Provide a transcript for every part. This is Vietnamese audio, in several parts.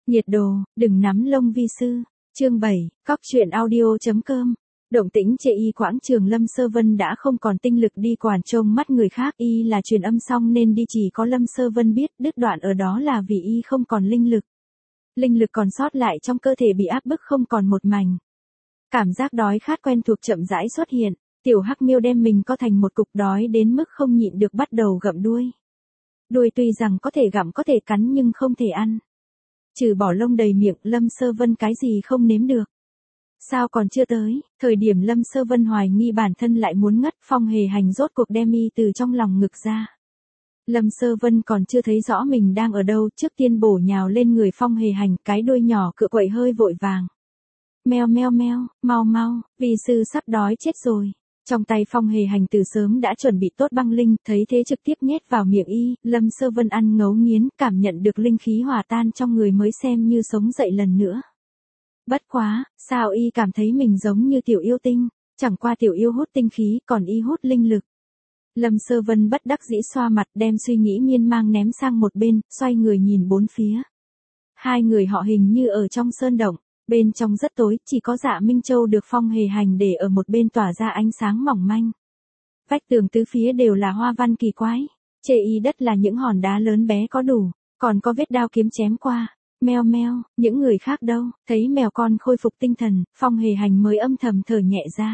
Nhiệt độ, đừng nắm lông vi sư. Chương 7, cóc truyện audio.com. Động tĩnh chệ y quãng trường Lâm Sơ Vân đã không còn tinh lực đi quản trông mắt người khác, y là truyền âm xong nên đi, chỉ có Lâm Sơ Vân biết đứt đoạn ở đó là vì y không còn linh lực. Linh lực còn sót lại trong cơ thể bị áp bức không còn một mảnh. Cảm giác đói khát quen thuộc chậm rãi xuất hiện, tiểu hắc miêu đem mình co thành một cục, đói đến mức không nhịn được bắt đầu gặm đuôi. Đuôi tuy rằng có thể gặm có thể cắn nhưng không thể ăn. Trừ bỏ lông đầy miệng, Lâm Sơ Vân cái gì không nếm được. Sao còn chưa tới, thời điểm Lâm Sơ Vân hoài nghi bản thân lại muốn ngất, Phong Hề Hành rốt cuộc đem y từ trong lòng ngực ra. Lâm Sơ Vân còn chưa thấy rõ mình đang ở đâu, trước tiên bổ nhào lên người Phong Hề Hành, cái đuôi nhỏ cựa quậy hơi vội vàng. Meo meo meo, mau mau, vì sư sắp đói chết rồi. Trong tay Phong Hề Hành từ sớm đã chuẩn bị tốt băng linh, thấy thế trực tiếp nhét vào miệng y, Lâm Sơ Vân ăn ngấu nghiến, cảm nhận được linh khí hòa tan trong người mới xem như sống dậy lần nữa. Bất quá, sao y cảm thấy mình giống như tiểu yêu tinh, chẳng qua tiểu yêu hút tinh khí, còn y hút linh lực. Lâm Sơ Vân bất đắc dĩ xoa mặt, đem suy nghĩ miên man ném sang một bên, xoay người nhìn bốn phía. Hai người họ hình như ở trong sơn động. Bên trong rất tối, chỉ có Dạ Minh Châu được Phong Hề Hành để ở một bên tỏa ra ánh sáng mỏng manh. Vách tường tứ phía đều là hoa văn kỳ quái, chê y đất là những hòn đá lớn bé có đủ, còn có vết đao kiếm chém qua. Meo meo, những người khác đâu, thấy mèo con khôi phục tinh thần, Phong Hề Hành mới âm thầm thở nhẹ ra.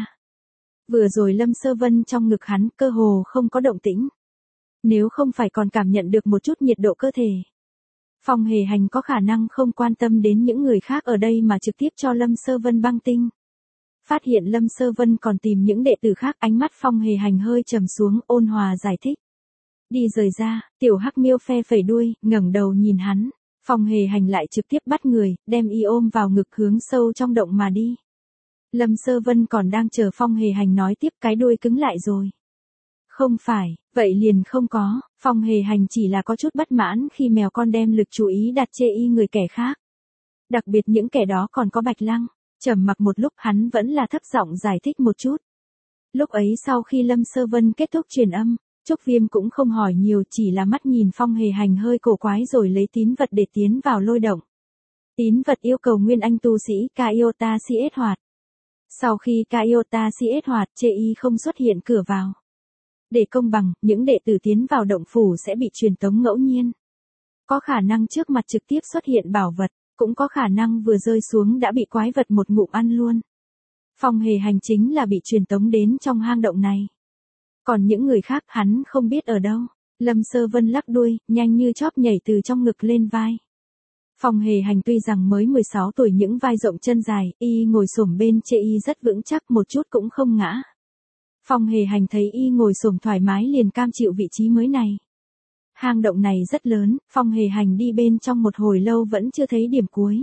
Vừa rồi Lâm Sơ Vân trong ngực hắn cơ hồ không có động tĩnh. Nếu không phải còn cảm nhận được một chút nhiệt độ cơ thể, Phong Hề Hành có khả năng không quan tâm đến những người khác ở đây mà trực tiếp cho Lâm Sơ Vân băng tinh. Phát hiện Lâm Sơ Vân còn tìm những đệ tử khác, ánh mắt Phong Hề Hành hơi trầm xuống, ôn hòa giải thích. Đi rời ra, tiểu hắc miêu phe phẩy đuôi, ngẩng đầu nhìn hắn. Phong Hề Hành lại trực tiếp bắt người, đem y ôm vào ngực hướng sâu trong động mà đi. Lâm Sơ Vân còn đang chờ Phong Hề Hành nói tiếp, cái đuôi cứng lại rồi. Không phải, vậy liền không có, Phong Hề Hành chỉ là có chút bất mãn khi mèo con đem lực chú ý đặt chê y người kẻ khác. Đặc biệt những kẻ đó còn có Bạch Lăng, trầm mặc một lúc hắn vẫn là thấp giọng giải thích một chút. Lúc ấy sau khi Lâm Sơ Vân kết thúc truyền âm, Trúc Viêm cũng không hỏi nhiều, chỉ là mắt nhìn Phong Hề Hành hơi cổ quái rồi lấy tín vật để tiến vào lôi động. Tín vật yêu cầu nguyên anh tu sĩ Kaiota Siết hoạt. Sau khi Kaiota Siết hoạt, chê y không xuất hiện cửa vào. Để công bằng, những đệ tử tiến vào động phủ sẽ bị truyền tống ngẫu nhiên. Có khả năng trước mặt trực tiếp xuất hiện bảo vật, cũng có khả năng vừa rơi xuống đã bị quái vật một ngụm ăn luôn. Phong Hề Hành chính là bị truyền tống đến trong hang động này. Còn những người khác hắn không biết ở đâu. Lâm Sơ Vân lắc đuôi, nhanh như chóp nhảy từ trong ngực lên vai. Phong Hề Hành tuy rằng mới 16 tuổi, những vai rộng chân dài, y ngồi xổm bên chê y rất vững chắc, một chút cũng không ngã. Phong Hề Hành thấy y ngồi xổm thoải mái liền cam chịu vị trí mới này. Hang động này rất lớn, Phong Hề Hành đi bên trong một hồi lâu vẫn chưa thấy điểm cuối.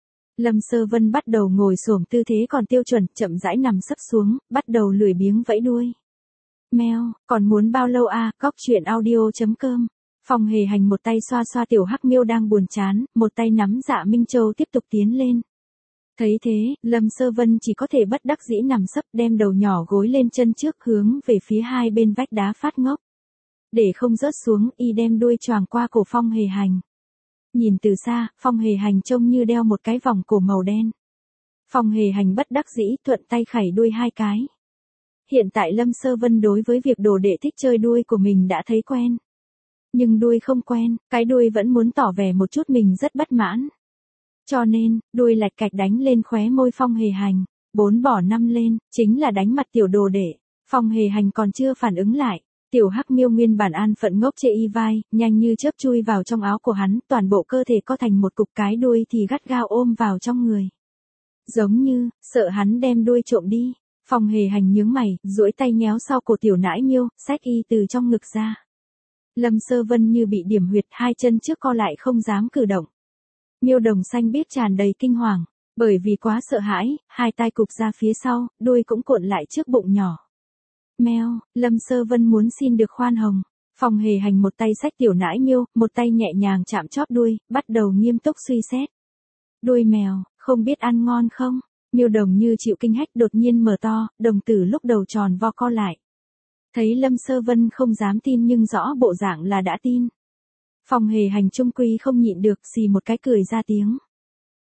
Lâm Sơ Vân bắt đầu ngồi xổm tư thế còn tiêu chuẩn, chậm rãi nằm sấp xuống, bắt đầu lười biếng vẫy đuôi. Meo, còn muốn bao lâu à, cóc truyện audio.com. Phong Hề Hành một tay xoa xoa tiểu hắc miêu đang buồn chán, một tay nắm Dạ Minh Châu tiếp tục tiến lên. Thấy thế, Lâm Sơ Vân chỉ có thể bất đắc dĩ nằm sấp, đem đầu nhỏ gối lên chân trước hướng về phía hai bên vách đá phát ngốc. Để không rớt xuống, y đem đuôi choàng qua cổ Phong Hề Hành. Nhìn từ xa, Phong Hề Hành trông như đeo một cái vòng cổ màu đen. Phong Hề Hành bất đắc dĩ thuận tay khẩy đuôi hai cái. Hiện tại Lâm Sơ Vân đối với việc đồ đệ thích chơi đuôi của mình đã thấy quen. Nhưng đuôi không quen, cái đuôi vẫn muốn tỏ vẻ một chút mình rất bất mãn. Cho nên, đuôi lạch cạch đánh lên khóe môi Phong Hề Hành, 4 bỏ 5 lên, chính là đánh mặt tiểu đồ đệ. Phong Hề Hành còn chưa phản ứng lại, tiểu hắc miêu nguyên bản an phận ngốc chê y vai, nhanh như chớp chui vào trong áo của hắn, toàn bộ cơ thể co thành một cục, cái đuôi thì gắt gao ôm vào trong người. Giống như, sợ hắn đem đuôi trộm đi. Phong Hề Hành nhướng mày, duỗi tay nhéo sau cổ tiểu nãi miêu, xách y từ trong ngực ra. Lâm Sơ Vân như bị điểm huyệt, hai chân trước co lại không dám cử động. Miêu đồng xanh biết tràn đầy kinh hoàng, bởi vì quá sợ hãi, hai tai cụp ra phía sau, đuôi cũng cuộn lại trước bụng nhỏ. Meo, Lâm Sơ Vân muốn xin được khoan hồng. Phong Hề Hành một tay xách tiểu nãi miêu, một tay nhẹ nhàng chạm chóp đuôi, bắt đầu nghiêm túc suy xét. Đuôi mèo, không biết ăn ngon không? Miêu đồng như chịu kinh hách đột nhiên mở to, đồng tử lúc đầu tròn vo co lại. Thấy Lâm Sơ Vân không dám tin nhưng rõ bộ dạng là đã tin. Phong Hề Hành trung quy không nhịn được, xì một cái cười ra tiếng.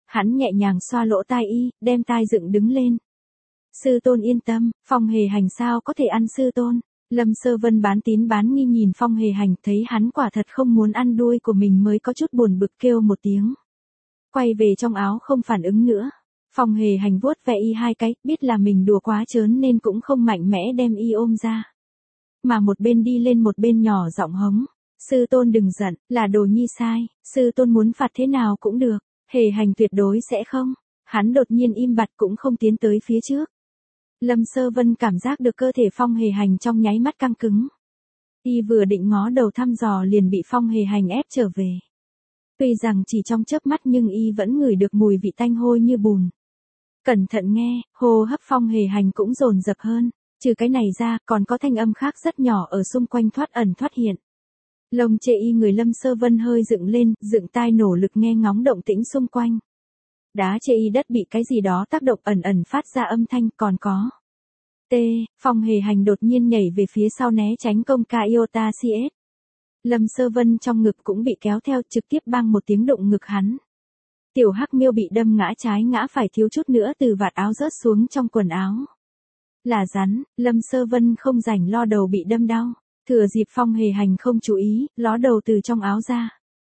Hắn nhẹ nhàng xoa lỗ tai y, đem tai dựng đứng lên. Sư tôn yên tâm, Phong Hề Hành sao có thể ăn sư tôn. Lâm Sơ Vân bán tín bán nghi nhìn Phong Hề Hành, thấy hắn quả thật không muốn ăn đuôi của mình mới có chút buồn bực kêu một tiếng. Quay về trong áo không phản ứng nữa. Phong Hề Hành vuốt ve y hai cái, biết là mình đùa quá trớn nên cũng không mạnh mẽ đem y ôm ra. Mà một bên đi lên một bên nhỏ giọng hống. Sư tôn đừng giận, là đồ nhi sai, sư tôn muốn phạt thế nào cũng được, Hề Hành tuyệt đối sẽ không. Hắn đột nhiên im bặt cũng không tiến tới phía trước. Lâm Sơ Vân cảm giác được cơ thể Phong Hề Hành trong nháy mắt căng cứng. Y vừa định ngó đầu thăm dò liền bị Phong Hề Hành ép trở về. Tuy rằng chỉ trong chớp mắt nhưng y vẫn ngửi được mùi vị tanh hôi như bùn. Cẩn thận nghe, hô hấp Phong Hề Hành cũng dồn dập hơn. Trừ cái này ra, còn có thanh âm khác rất nhỏ ở xung quanh thoát ẩn thoát hiện. Lông chê y người Lâm Sơ Vân hơi dựng lên, dựng tai nổ lực nghe ngóng động tĩnh xung quanh. Đá chê y đất bị cái gì đó tác động ẩn ẩn phát ra âm thanh, còn có. Phong Hề Hành đột nhiên nhảy về phía sau né tránh công ca Iota CS. Lâm Sơ Vân trong ngực cũng bị kéo theo, trực tiếp bang một tiếng đụng ngực hắn. Tiểu Hắc Miêu bị đâm ngã trái ngã phải, thiếu chút nữa từ vạt áo rớt xuống trong quần áo. Là rắn, Lâm Sơ Vân không rảnh lo đầu bị đâm đau. Thừa dịp Phong Hề Hành không chú ý, ló đầu từ trong áo ra.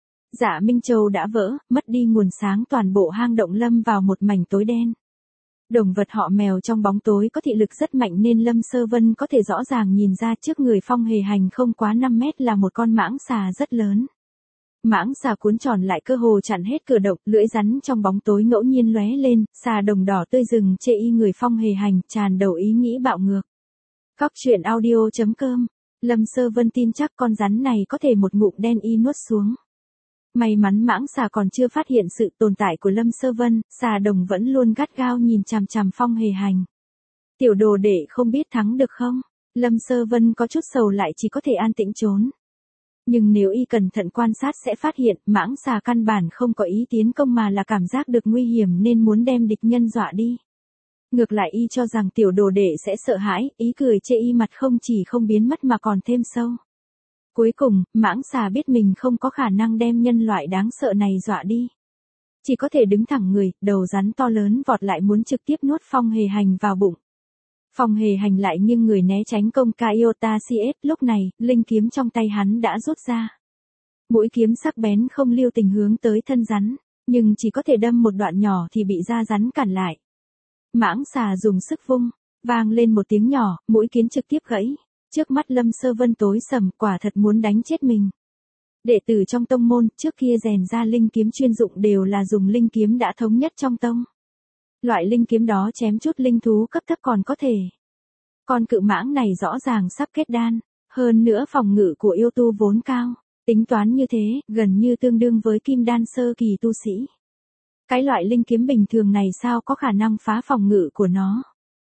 Dạ Minh Châu đã vỡ, mất đi nguồn sáng, toàn bộ hang động lâm vào một mảnh tối đen. Động vật họ mèo trong bóng tối có thị lực rất mạnh nên Lâm Sơ Vân có thể rõ ràng nhìn ra trước người Phong Hề Hành không quá 5 mét là một con mãng xà rất lớn. Mãng xà cuốn tròn lại cơ hồ chặn hết cửa động, lưỡi rắn trong bóng tối ngẫu nhiên lóe lên, xà đồng đỏ tươi rừng chê y người Phong Hề Hành, tràn đầu ý nghĩ bạo ngược. Cóc truyện audio.com. Lâm Sơ Vân tin chắc con rắn này có thể một ngụm đen y nuốt xuống. May mắn mãng xà còn chưa phát hiện sự tồn tại của Lâm Sơ Vân, xà đồng vẫn luôn gắt gao nhìn chằm chằm Phong Hề Hành. Tiểu đồ đệ không biết thắng được không? Lâm Sơ Vân có chút sầu lại chỉ có thể an tĩnh trốn. Nhưng nếu y cẩn thận quan sát sẽ phát hiện mãng xà căn bản không có ý tiến công mà là cảm giác được nguy hiểm nên muốn đem địch nhân dọa đi. Ngược lại y cho rằng tiểu đồ đệ sẽ sợ hãi, ý cười chê y mặt không chỉ không biến mất mà còn thêm sâu. Cuối cùng, mãng xà biết mình không có khả năng đem nhân loại đáng sợ này dọa đi. Chỉ có thể đứng thẳng người, đầu rắn to lớn vọt lại muốn trực tiếp nuốt Phong Hề Hành vào bụng. Phong Hề Hành lại nghiêng người né tránh công ca Iota CS, lúc này, linh kiếm trong tay hắn đã rút ra. Mũi kiếm sắc bén không lưu tình hướng tới thân rắn, nhưng chỉ có thể đâm một đoạn nhỏ thì bị da rắn cản lại. Mãng xà dùng sức vung, vang lên một tiếng nhỏ, mũi kiếm trực tiếp gãy. Trước mắt Lâm Sơ Vân tối sầm, quả thật muốn đánh chết mình. Đệ tử trong tông môn, trước kia rèn ra linh kiếm chuyên dụng đều là dùng linh kiếm đã thống nhất trong tông. Loại linh kiếm đó chém chút linh thú cấp thấp còn có thể. Con cự mãng này rõ ràng sắp kết đan, hơn nữa phòng ngự của yêu tu vốn cao. Tính toán như thế, gần như tương đương với kim đan sơ kỳ tu sĩ. Cái loại linh kiếm bình thường này sao có khả năng phá phòng ngự của nó.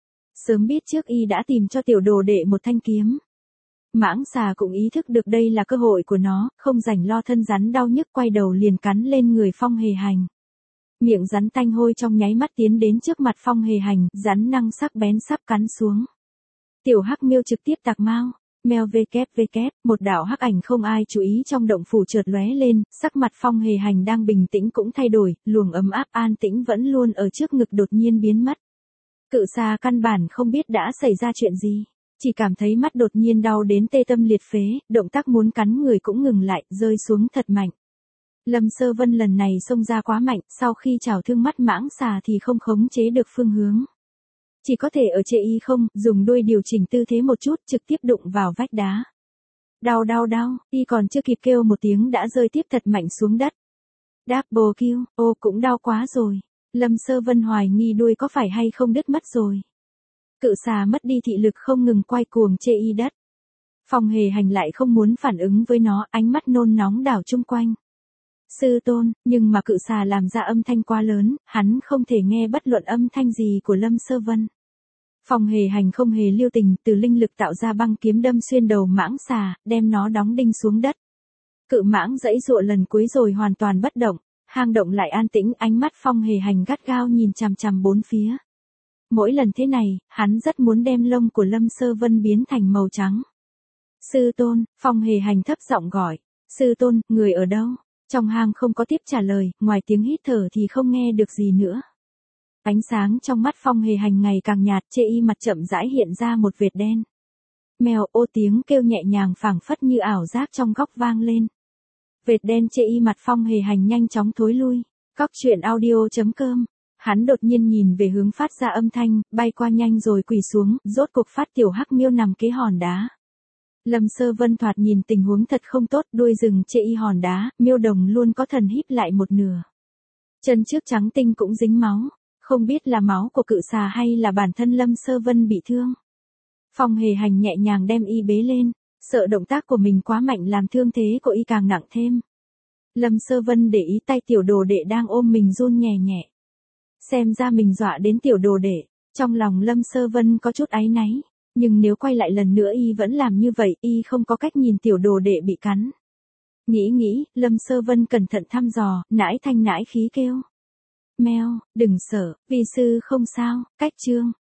Sớm biết trước y đã tìm cho tiểu đồ đệ một thanh kiếm. Mãng xà cũng ý thức được đây là cơ hội của nó, không rảnh lo thân rắn đau nhức quay đầu liền cắn lên người Phong Hề Hành. Miệng rắn tanh hôi trong nháy mắt tiến đến trước mặt Phong Hề Hành, rắn năng sắc bén sắp cắn xuống. Tiểu Hắc Miêu trực tiếp tạc mau, meo vkvk, một đạo hắc ảnh không ai chú ý trong động phủ chợt lóe lên, sắc mặt Phong Hề Hành đang bình tĩnh cũng thay đổi, luồng ấm áp an tĩnh vẫn luôn ở trước ngực đột nhiên biến mất. Cự xà căn bản không biết đã xảy ra chuyện gì, chỉ cảm thấy mắt đột nhiên đau đến tê tâm liệt phế, động tác muốn cắn người cũng ngừng lại, rơi xuống thật mạnh. Lâm Sơ Vân lần này xông ra quá mạnh, sau khi chảo thương mắt mãng xà thì không khống chế được phương hướng. Chỉ có thể ở chê y không, dùng đuôi điều chỉnh tư thế một chút, trực tiếp đụng vào vách đá. Đau, y còn chưa kịp kêu một tiếng đã rơi tiếp thật mạnh xuống đất. Double kill, ô cũng đau quá rồi. Lâm Sơ Vân hoài nghi đuôi có phải hay không đứt mất rồi. Cự xà mất đi thị lực không ngừng quay cuồng chê y đất. Phong Hề Hành lại không muốn phản ứng với nó, ánh mắt nôn nóng đảo chung quanh. Sư tôn, nhưng mà cự xà làm ra âm thanh quá lớn, hắn không thể nghe bất luận âm thanh gì của Lâm Sơ Vân. Phong Hề Hành không hề lưu tình, từ linh lực tạo ra băng kiếm đâm xuyên đầu mãng xà, đem nó đóng đinh xuống đất. Cự mãng giãy giụa lần cuối rồi hoàn toàn bất động, hang động lại an tĩnh, ánh mắt Phong Hề Hành gắt gao nhìn chằm chằm bốn phía. Mỗi lần thế này, hắn rất muốn đem lông của Lâm Sơ Vân biến thành màu trắng. Sư tôn, Phong Hề Hành thấp giọng gọi. Sư tôn, người ở đâu? Trong hang không có tiếp trả lời, ngoài tiếng hít thở thì không nghe được gì nữa. Ánh sáng trong mắt Phong Hề Hành ngày càng nhạt, chê y mặt chậm rãi hiện ra một vệt đen. Mèo, ô tiếng kêu nhẹ nhàng phảng phất như ảo giác trong góc vang lên. Vệt đen chê y mặt Phong Hề Hành nhanh chóng thối lui. Cóc truyện audio.com. Hắn đột nhiên nhìn về hướng phát ra âm thanh, bay qua nhanh rồi quỳ xuống, rốt cục phát tiểu hắc miêu nằm kế hòn đá. Lâm Sơ Vân thoạt nhìn tình huống thật không tốt, đuôi rừng chê y hòn đá, miêu đồng luôn có thần híp lại một nửa. Chân trước trắng tinh cũng dính máu, không biết là máu của cự xà hay là bản thân Lâm Sơ Vân bị thương. Phong Hề Hành nhẹ nhàng đem y bế lên, sợ động tác của mình quá mạnh làm thương thế của y càng nặng thêm. Lâm Sơ Vân để ý tay tiểu đồ đệ đang ôm mình run nhẹ nhẹ. Xem ra mình dọa đến tiểu đồ đệ, trong lòng Lâm Sơ Vân có chút áy náy, nhưng nếu quay lại lần nữa y vẫn làm như vậy, y không có cách nhìn tiểu đồ đệ bị cắn. Nghĩ, Lâm Sơ Vân cẩn thận thăm dò, nãi thanh nãi khí kêu. Mèo, đừng sợ, vi sư không sao, cách chương.